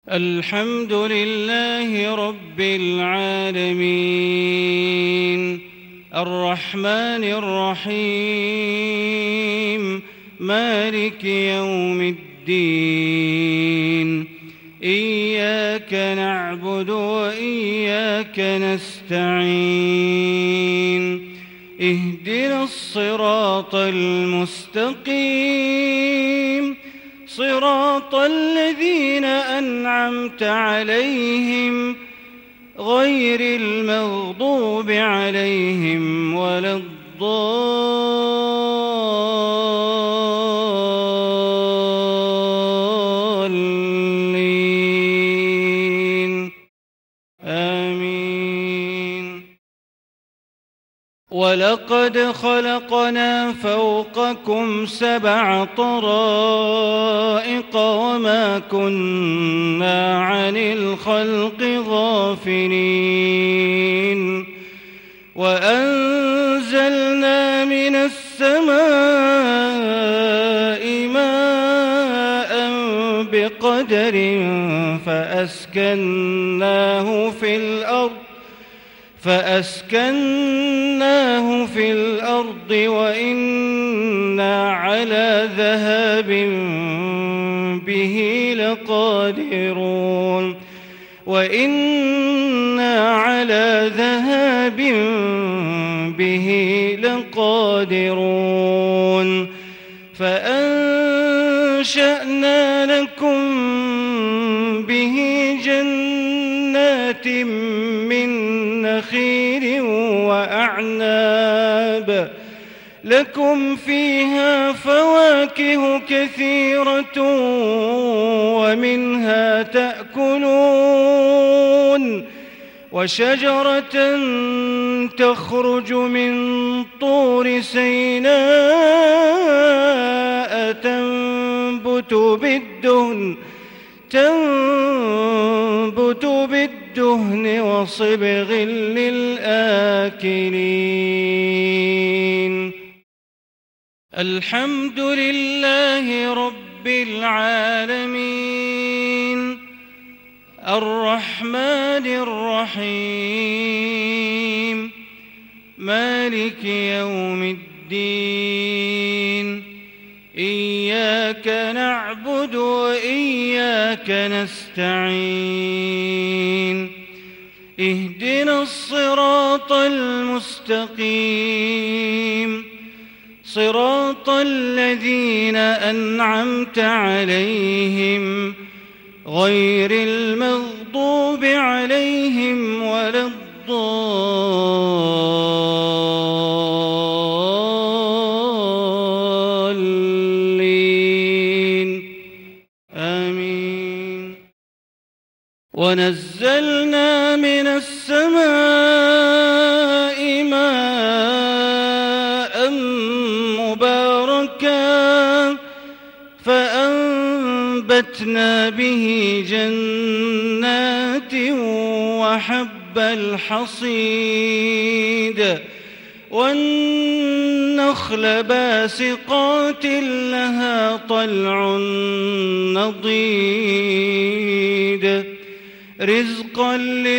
الحمد لله رب العالمين الرحمن الرحيم مالك يوم الدين إياك نعبد وإياك نستعين اهدنا الصراط المستقيم صراط الذين أنعمت عليهم غير المغضوب عليهم ولا الضالين آمين. ولقد خلقنا فوقكم 7 طرائق وما كنا عن الخلق غافلين وأنزلنا من السماء ماء بقدر فأسكناه في الأرض وإنا على ذهاب به لقادرون فأنشأنا لكم به جنات من نخيل وأعناب لكم فيها فواكه كثيرة ومنها تأكلون وشجرة تخرج من طور سيناء تنبت بالدهن وصبغ للآكلين. الحمد لله رب العالمين الرحمن الرحيم مالك يوم الدين إياك نعبد وإياك نستعين اهدنا الصراط المستقيم صراط الذين أنعمت عليهم غير المغضوب عليهم ولا الضالين آمين. ونزلنا من السماء ماء مباركا فأنبتنا به جنات وحب الحصيد والنخل باسقات لها طلع نضيد رزقا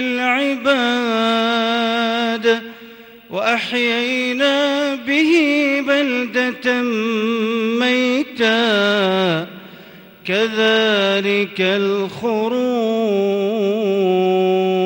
للعباد وأحيينا به بلدة ميتا كذلك الخروج.